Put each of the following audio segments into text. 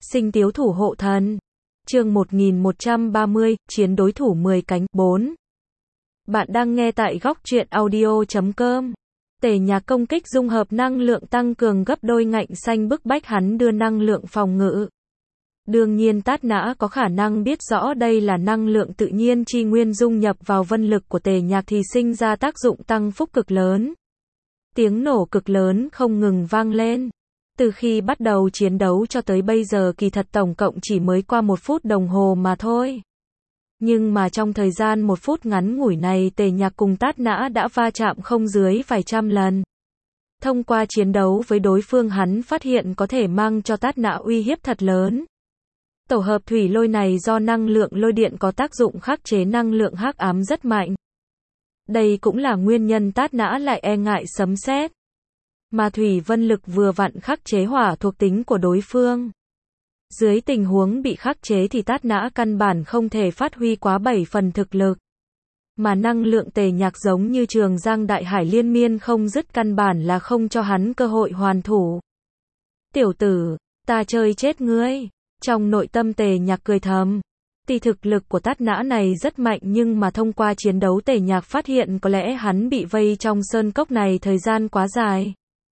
Sinh tiếu thủ hộ thần. Chương 1130, chiến đối thủ 10 cánh, 4. Bạn đang nghe tại góc truyện audio.com. Tề Nhạc công kích dung hợp năng lượng tăng cường gấp đôi ngạnh xanh bức bách hắn đưa năng lượng phòng ngự. Đương nhiên Tát Nã có khả năng biết rõ đây là năng lượng tự nhiên chi nguyên dung nhập vào vân lực của Tề Nhạc thì sinh ra tác dụng tăng phúc cực lớn. Tiếng nổ cực lớn không ngừng vang lên. Từ khi bắt đầu chiến đấu cho tới bây giờ kỳ thật tổng cộng chỉ mới qua 1 phút đồng hồ mà thôi. Nhưng mà trong thời gian 1 phút ngắn ngủi này Tề Nhạc cùng Tát Nã đã va chạm không dưới vài trăm lần. Thông qua chiến đấu với đối phương hắn phát hiện có thể mang cho Tát Nã uy hiếp thật lớn. Tổ hợp thủy lôi này do năng lượng lôi điện có tác dụng khắc chế năng lượng hắc ám rất mạnh. Đây cũng là nguyên nhân Tát Nã lại e ngại sấm sét. Mà thủy vân lực vừa vặn khắc chế hỏa thuộc tính của đối phương. Dưới tình huống bị khắc chế thì Tát Nã căn bản không thể phát huy quá 7 phần thực lực. Mà năng lượng Tề Nhạc giống như trường giang đại hải liên miên không dứt căn bản là không cho hắn cơ hội hoàn thủ. Tiểu tử, ta chơi chết ngươi. Trong nội tâm Tề Nhạc cười thầm. Tuy thực lực của Tát Nã này rất mạnh nhưng mà thông qua chiến đấu Tề Nhạc phát hiện có lẽ hắn bị vây trong sơn cốc này thời gian quá dài.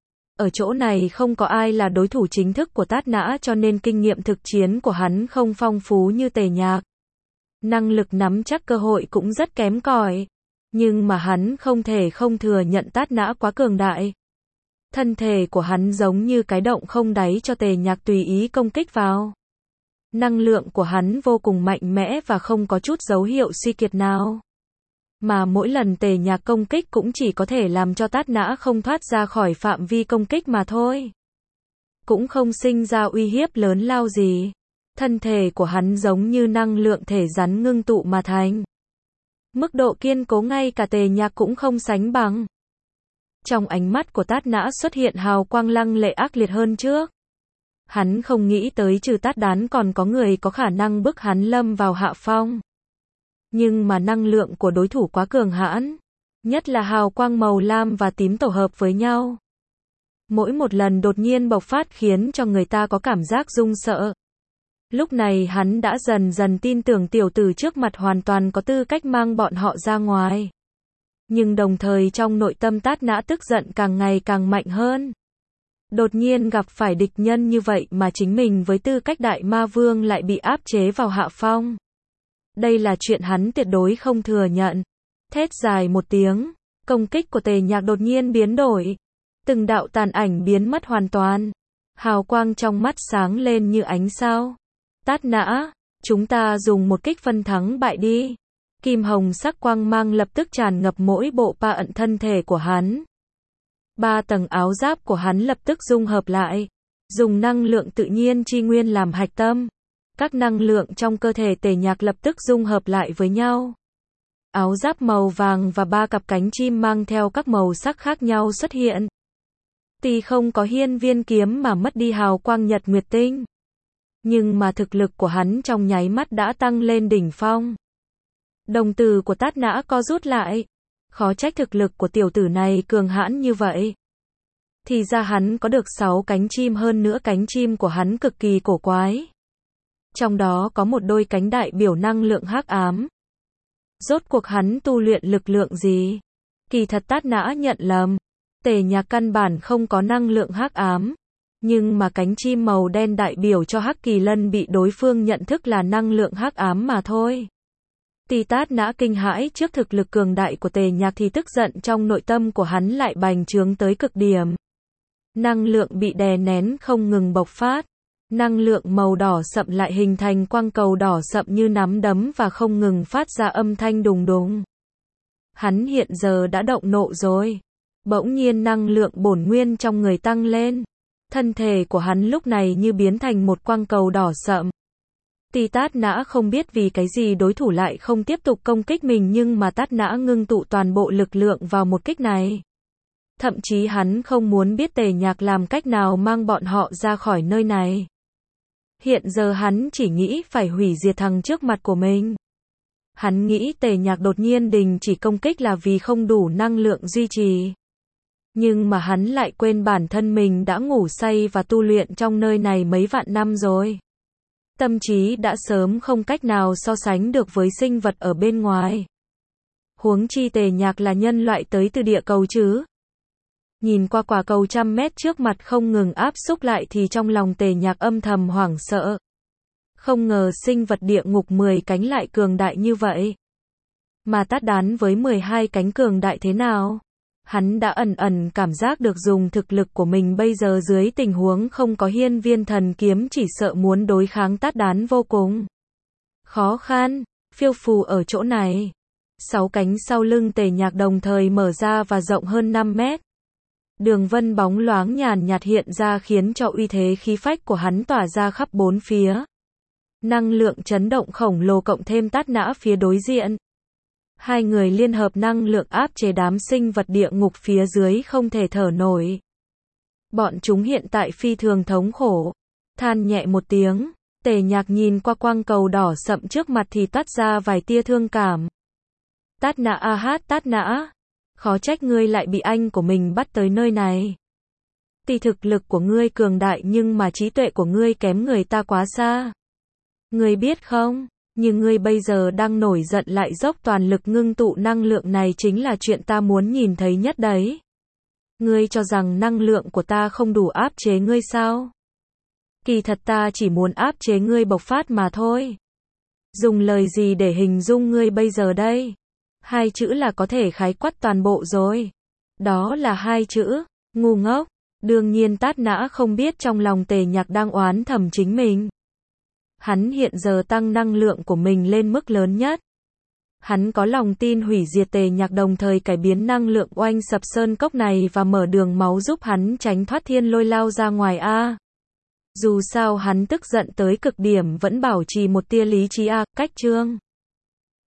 Ở chỗ này không có ai là đối thủ chính thức của Tát Nã cho nên kinh nghiệm thực chiến của hắn không phong phú như Tề Nhạc. Năng lực nắm chắc cơ hội cũng rất kém cỏi. Nhưng mà hắn không thể không thừa nhận Tát Nã quá cường đại. Thân thể của hắn giống như cái động không đáy cho Tề Nhạc tùy ý công kích vào. Năng lượng của hắn vô cùng mạnh mẽ và không có chút dấu hiệu suy kiệt nào. Mà mỗi lần Tề Nhạc công kích cũng chỉ có thể làm cho Tát Nã không thoát ra khỏi phạm vi công kích mà thôi. Cũng không sinh ra uy hiếp lớn lao gì. Thân thể của hắn giống như năng lượng thể rắn ngưng tụ mà thành. Mức độ kiên cố ngay cả Tề Nhạc cũng không sánh bằng. Trong ánh mắt của Tát Nã xuất hiện hào quang lăng lệ ác liệt hơn trước. Hắn không nghĩ tới trừ Tát Đán còn có người có khả năng bức hắn lâm vào hạ phong. Nhưng mà năng lượng của đối thủ quá cường hãn. Nhất là hào quang màu lam và tím tổ hợp với nhau. Mỗi một lần đột nhiên bộc phát khiến cho người ta có cảm giác run sợ. Lúc này hắn đã dần dần tin tưởng tiểu tử trước mặt hoàn toàn có tư cách mang bọn họ ra ngoài. Nhưng đồng thời trong nội tâm Tát Nã tức giận càng ngày càng mạnh hơn. Đột nhiên gặp phải địch nhân như vậy mà chính mình với tư cách đại ma vương lại bị áp chế vào hạ phong. Đây là chuyện hắn tuyệt đối không thừa nhận. Thét dài một tiếng, công kích của Tề Nhạc đột nhiên biến đổi. Từng đạo tàn ảnh biến mất hoàn toàn. Hào quang trong mắt sáng lên như ánh sao. Tát Nã, chúng ta dùng một kích phân thắng bại đi. Kim hồng sắc quang mang lập tức tràn ngập mỗi bộ pa ận thân thể của hắn. 3 tầng áo giáp của hắn lập tức dung hợp lại. Dùng năng lượng tự nhiên chi nguyên làm hạch tâm. Các năng lượng trong cơ thể Tề Nhạc lập tức dung hợp lại với nhau. Áo giáp màu vàng và 3 cặp cánh chim mang theo các màu sắc khác nhau xuất hiện. Tuy không có hiên viên kiếm mà mất đi hào quang nhật nguyệt tinh. Nhưng mà thực lực của hắn trong nháy mắt đã tăng lên đỉnh phong. Đồng tử của Tát Nã co rút lại. Khó trách thực lực của tiểu tử này cường hãn như vậy. Thì ra hắn có được 6 cánh chim hơn nữa cánh chim của hắn cực kỳ cổ quái. Trong đó có một đôi cánh đại biểu năng lượng hắc ám. Rốt cuộc hắn tu luyện lực lượng gì? Kỳ thật Tát Nã nhận lầm. Tề Nhạc căn bản không có năng lượng hắc ám. Nhưng mà cánh chim màu đen đại biểu cho Hắc Kỳ Lân bị đối phương nhận thức là năng lượng hắc ám mà thôi. Tuy Tát Nã kinh hãi trước thực lực cường đại của Tề Nhạc thì tức giận trong nội tâm của hắn lại bành trướng tới cực điểm. Năng lượng bị đè nén không ngừng bộc phát. Năng lượng màu đỏ sậm lại hình thành quang cầu đỏ sậm như nắm đấm và không ngừng phát ra âm thanh đùng đùng. Hắn hiện giờ đã động nộ rồi. Bỗng nhiên năng lượng bổn nguyên trong người tăng lên. Thân thể của hắn lúc này như biến thành một quang cầu đỏ sậm. Tuy Tát Nã không biết vì cái gì đối thủ lại không tiếp tục công kích mình nhưng mà Tát Nã ngưng tụ toàn bộ lực lượng vào một kích này. Thậm chí hắn không muốn biết Tề Nhạc làm cách nào mang bọn họ ra khỏi nơi này. Hiện giờ hắn chỉ nghĩ phải hủy diệt thằng trước mặt của mình. Hắn nghĩ Tề Nhạc đột nhiên đình chỉ công kích là vì không đủ năng lượng duy trì. Nhưng mà hắn lại quên bản thân mình đã ngủ say và tu luyện trong nơi này mấy vạn năm rồi. Tâm trí đã sớm không cách nào so sánh được với sinh vật ở bên ngoài. Huống chi Tề Nhạc là nhân loại tới từ địa cầu chứ. Nhìn qua quả cầu trăm mét trước mặt không ngừng áp xúc lại thì trong lòng Tề Nhạc âm thầm hoảng sợ. Không ngờ sinh vật địa ngục 10 cánh lại cường đại như vậy. Mà Tát Đán với 12 cánh cường đại thế nào? Hắn đã ẩn ẩn cảm giác được dùng thực lực của mình bây giờ dưới tình huống không có hiên viên thần kiếm chỉ sợ muốn đối kháng Tát Đán vô cùng khó khăn. Phiêu phù ở chỗ này. 6 cánh sau lưng Tề Nhạc đồng thời mở ra và rộng hơn 5 mét. Đường vân bóng loáng nhàn nhạt hiện ra khiến cho uy thế khí phách của hắn tỏa ra khắp bốn phía. Năng lượng chấn động khổng lồ cộng thêm Tát Nã phía đối diện. Hai người liên hợp năng lượng áp chế đám sinh vật địa ngục phía dưới không thể thở nổi. Bọn chúng hiện tại phi thường thống khổ. Than nhẹ một tiếng, Tề Nhạc nhìn qua quang cầu đỏ sậm trước mặt thì toát ra vài tia thương cảm. Tát Nã a hát Tát Nã. Khó trách ngươi lại bị anh của mình bắt tới nơi này. Tuy thực lực của ngươi cường đại nhưng mà trí tuệ của ngươi kém người ta quá xa. Ngươi biết không, nhưng ngươi bây giờ đang nổi giận lại dốc toàn lực ngưng tụ năng lượng này chính là chuyện ta muốn nhìn thấy nhất đấy. Ngươi cho rằng năng lượng của ta không đủ áp chế ngươi sao? Kỳ thật ta chỉ muốn áp chế ngươi bộc phát mà thôi. Dùng lời gì để hình dung ngươi bây giờ đây? Hai chữ là có thể khái quát toàn bộ rồi. Đó là hai chữ, ngu ngốc. Đương nhiên Tát Nã không biết trong lòng Tề Nhạc đang oán thầm chính mình. Hắn hiện giờ tăng năng lượng của mình lên mức lớn nhất. Hắn có lòng tin hủy diệt Tề Nhạc đồng thời cải biến năng lượng oanh sập sơn cốc này và mở đường máu giúp hắn tránh thoát thiên lôi lao ra ngoài a. Dù sao hắn tức giận tới cực điểm vẫn bảo trì một tia lý trí a, cách chương.